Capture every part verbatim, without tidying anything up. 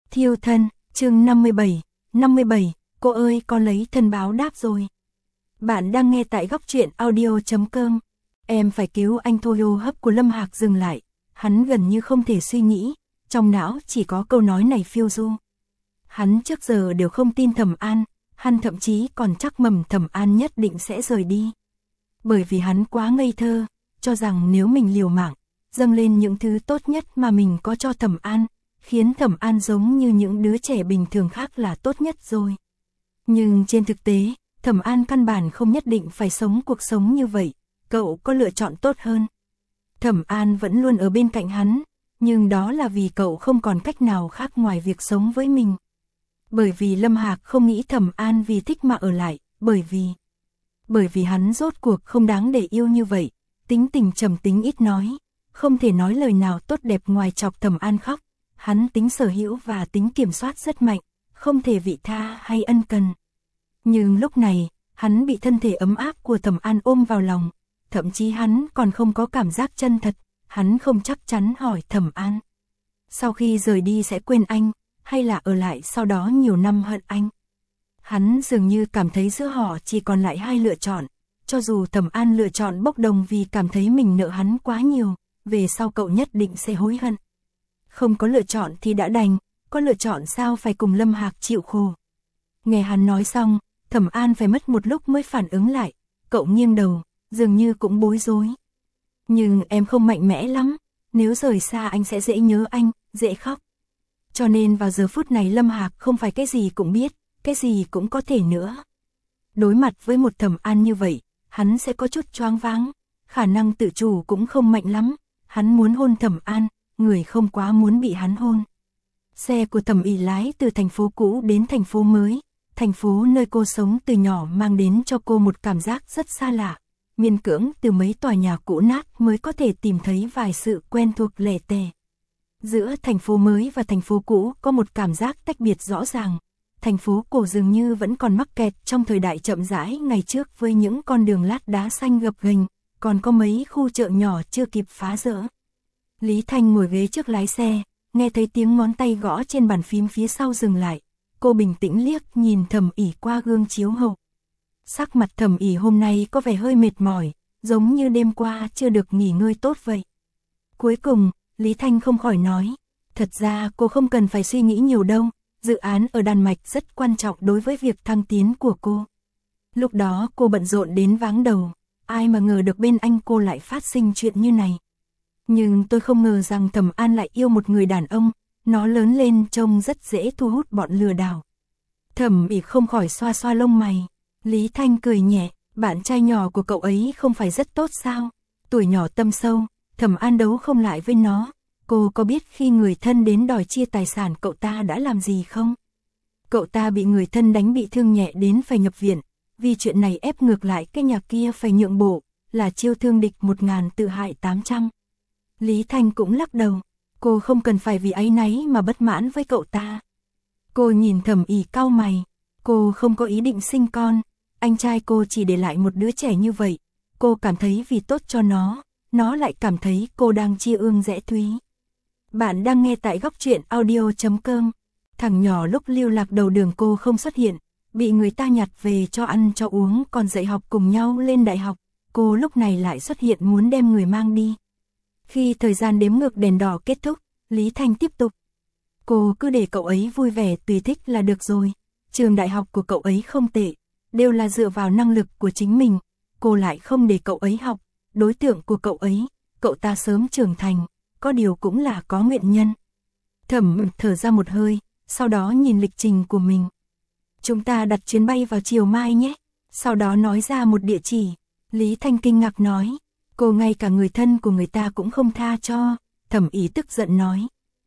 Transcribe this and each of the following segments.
Thiêu thân, chương năm mươi bảy, năm mươi bảy, cô ơi con lấy thân báo đáp rồi. Bạn đang nghe tại góc truyện audio chấm com. Em phải cứu anh thôi. Hô hấp của Lâm Hạc dừng lại, hắn gần như không thể suy nghĩ, trong não chỉ có câu nói này phiêu du. Hắn trước giờ đều không tin Thẩm An, hắn thậm chí còn chắc mầm Thẩm An nhất định sẽ rời đi. Bởi vì hắn quá ngây thơ, cho rằng nếu mình liều mạng, dâng lên những thứ tốt nhất mà mình có cho Thẩm An, khiến Thẩm An giống như những đứa trẻ bình thường khác là tốt nhất rồi. Nhưng trên thực tế, Thẩm An căn bản không nhất định phải sống cuộc sống như vậy, cậu có lựa chọn tốt hơn. Thẩm An vẫn luôn ở bên cạnh hắn, nhưng đó là vì cậu không còn cách nào khác ngoài việc sống với mình. Bởi vì Lâm Hạc không nghĩ Thẩm An vì thích mà ở lại, bởi vì... Bởi vì hắn rốt cuộc không đáng để yêu như vậy, tính tình trầm tính ít nói, không thể nói lời nào tốt đẹp ngoài chọc Thẩm An khóc. Hắn tính sở hữu và tính kiểm soát rất mạnh, không thể vị tha hay ân cần. Nhưng lúc này, hắn bị thân thể ấm áp của Thẩm An ôm vào lòng, thậm chí hắn còn không có cảm giác chân thật, hắn không chắc chắn hỏi Thẩm An. Sau khi rời đi sẽ quên anh, hay là ở lại sau đó nhiều năm hận anh? Hắn dường như cảm thấy giữa họ chỉ còn lại hai lựa chọn, cho dù Thẩm An lựa chọn bốc đồng vì cảm thấy mình nợ hắn quá nhiều, về sau cậu nhất định sẽ hối hận. Không có lựa chọn thì đã đành, có lựa chọn sao phải cùng Lâm Hạc chịu khổ. Nghe hắn nói xong, Thẩm An phải mất một lúc mới phản ứng lại, cậu nghiêng đầu, dường như cũng bối rối. Nhưng em không mạnh mẽ lắm, nếu rời xa anh sẽ dễ nhớ anh, dễ khóc. Cho nên vào giờ phút này Lâm Hạc không phải cái gì cũng biết, cái gì cũng có thể nữa. Đối mặt với một Thẩm An như vậy, hắn sẽ có chút choáng váng, khả năng tự chủ cũng không mạnh lắm, hắn muốn hôn Thẩm An, người không quá muốn bị hắn hôn. Xe của Thẩm Ỷ lái từ thành phố cũ đến thành phố mới, thành phố nơi cô sống từ nhỏ mang đến cho cô một cảm giác rất xa lạ, miễn cưỡng từ mấy tòa nhà cũ nát mới có thể tìm thấy vài sự quen thuộc lẻ tẻ. Giữa thành phố mới và thành phố cũ có một cảm giác tách biệt rõ ràng, thành phố cổ dường như vẫn còn mắc kẹt trong thời đại chậm rãi ngày trước với những con đường lát đá xanh gập ghềnh, còn có mấy khu chợ nhỏ chưa kịp phá rỡ. Lý Thanh ngồi ghế trước lái xe, nghe thấy tiếng ngón tay gõ trên bàn phím phía sau dừng lại. Cô bình tĩnh liếc nhìn Thẩm Ỷ qua gương chiếu hậu. Sắc mặt Thẩm Ỷ hôm nay có vẻ hơi mệt mỏi, giống như đêm qua chưa được nghỉ ngơi tốt vậy. Cuối cùng, Lý Thanh không khỏi nói, thật ra cô không cần phải suy nghĩ nhiều đâu, dự án ở Đan Mạch rất quan trọng đối với việc thăng tiến của cô. Lúc đó cô bận rộn đến váng đầu, ai mà ngờ được bên anh cô lại phát sinh chuyện như này. Nhưng tôi không ngờ rằng Thẩm An lại yêu một người đàn ông, nó lớn lên trông rất dễ thu hút bọn lừa đảo. Thẩm Ỷ không khỏi xoa xoa lông mày. Lý Thanh cười nhẹ, bạn trai nhỏ của cậu ấy không phải rất tốt sao? Tuổi nhỏ tâm sâu, Thẩm An đấu không lại với nó. Cô có biết khi người thân đến đòi chia tài sản cậu ta đã làm gì không? Cậu ta bị người thân đánh bị thương nhẹ đến phải nhập viện, vì chuyện này ép ngược lại cái nhà kia phải nhượng bộ, là chiêu thương địch một ngàn tự hại tám trăm. Lý Thanh cũng lắc đầu, cô không cần phải vì áy náy mà bất mãn với cậu ta. Cô nhìn Thẩm Ỷ cau mày, cô không có ý định sinh con, anh trai cô chỉ để lại một đứa trẻ như vậy, cô cảm thấy vì tốt cho nó, nó lại cảm thấy cô đang chia ương rẽ thúy. Bạn đang nghe tại góc truyện audio chấm com. Thằng nhỏ lúc lưu lạc đầu đường cô không xuất hiện, bị người ta nhặt về cho ăn cho uống còn dạy học cùng nhau lên đại học, cô lúc này lại xuất hiện muốn đem người mang đi. Khi thời gian đếm ngược đèn đỏ kết thúc, Lý Thanh tiếp tục. Cô cứ để cậu ấy vui vẻ tùy thích là được rồi. Trường đại học của cậu ấy không tệ, đều là dựa vào năng lực của chính mình. Cô lại không để cậu ấy học, đối tượng của cậu ấy, cậu ta sớm trưởng thành, có điều cũng là có nguyện nhân. Thẩm thở ra một hơi, sau đó nhìn lịch trình của mình. Chúng ta đặt chuyến bay vào chiều mai nhé. Sau đó nói ra một địa chỉ. Lý Thanh kinh ngạc nói. Cô ngay cả người thân của người ta cũng không tha cho. Thẩm Ỷ tức giận nói.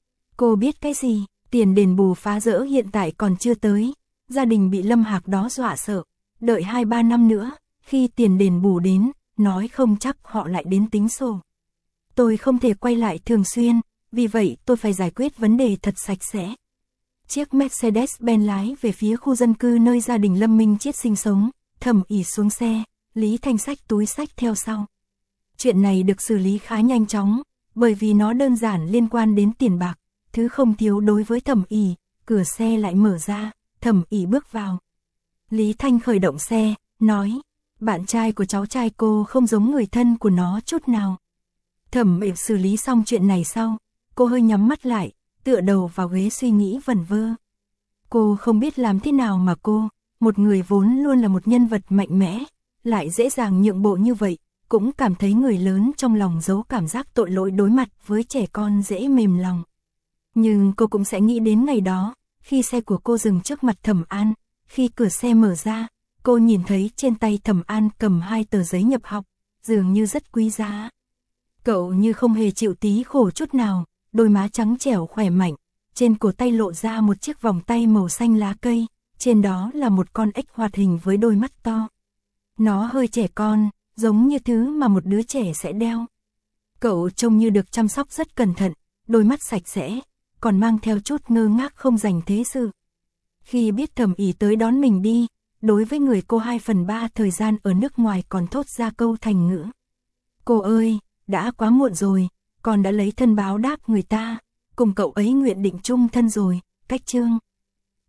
Cô biết cái gì, tiền đền bù phá rỡ hiện tại còn chưa tới. Gia đình bị Lâm Hạc đó dọa sợ. Đợi hai ba năm nữa, khi tiền đền bù đến, nói không chắc họ lại đến tính sổ. Tôi không thể quay lại thường xuyên, vì vậy tôi phải giải quyết vấn đề thật sạch sẽ. Chiếc Mercedes-Benz lái về phía khu dân cư nơi gia đình Lâm Minh Chiết sinh sống. Thẩm Ỷ xuống xe, Lý Thanh xách túi xách theo sau. Chuyện này được xử lý khá nhanh chóng, bởi vì nó đơn giản liên quan đến tiền bạc, thứ không thiếu đối với Thẩm Ỷ, cửa xe lại mở ra, Thẩm ỷ bước vào. Lý Thanh khởi động xe, nói, bạn trai của cháu trai cô không giống người thân của nó chút nào. Thẩm ỷ xử lý xong chuyện này sau, cô hơi nhắm mắt lại, tựa đầu vào ghế suy nghĩ vẩn vơ. Cô không biết làm thế nào mà cô, một người vốn luôn là một nhân vật mạnh mẽ, lại dễ dàng nhượng bộ như vậy, cũng cảm thấy người lớn trong lòng giấu cảm giác tội lỗi đối mặt với trẻ con dễ mềm lòng. Nhưng cô cũng sẽ nghĩ đến ngày đó, khi xe của cô dừng trước mặt Thẩm An, khi cửa xe mở ra, cô nhìn thấy trên tay Thẩm An cầm hai tờ giấy nhập học, dường như rất quý giá. Cậu như không hề chịu tí khổ chút nào, đôi má trắng trẻo khỏe mạnh, trên cổ tay lộ ra một chiếc vòng tay màu xanh lá cây, trên đó là một con ếch hoạt hình với đôi mắt to. Nó hơi trẻ con, giống như thứ mà một đứa trẻ sẽ đeo. Cậu trông như được chăm sóc rất cẩn thận, đôi mắt sạch sẽ, còn mang theo chút ngơ ngác không dành thế sự. Khi biết Thẩm ỷ tới đón mình đi, đối với người cô hai phần ba thời gian ở nước ngoài còn thốt ra câu thành ngữ. Cô ơi, đã quá muộn rồi, con đã lấy thân báo đáp người ta, cùng cậu ấy nguyện định chung thân rồi, cách chương.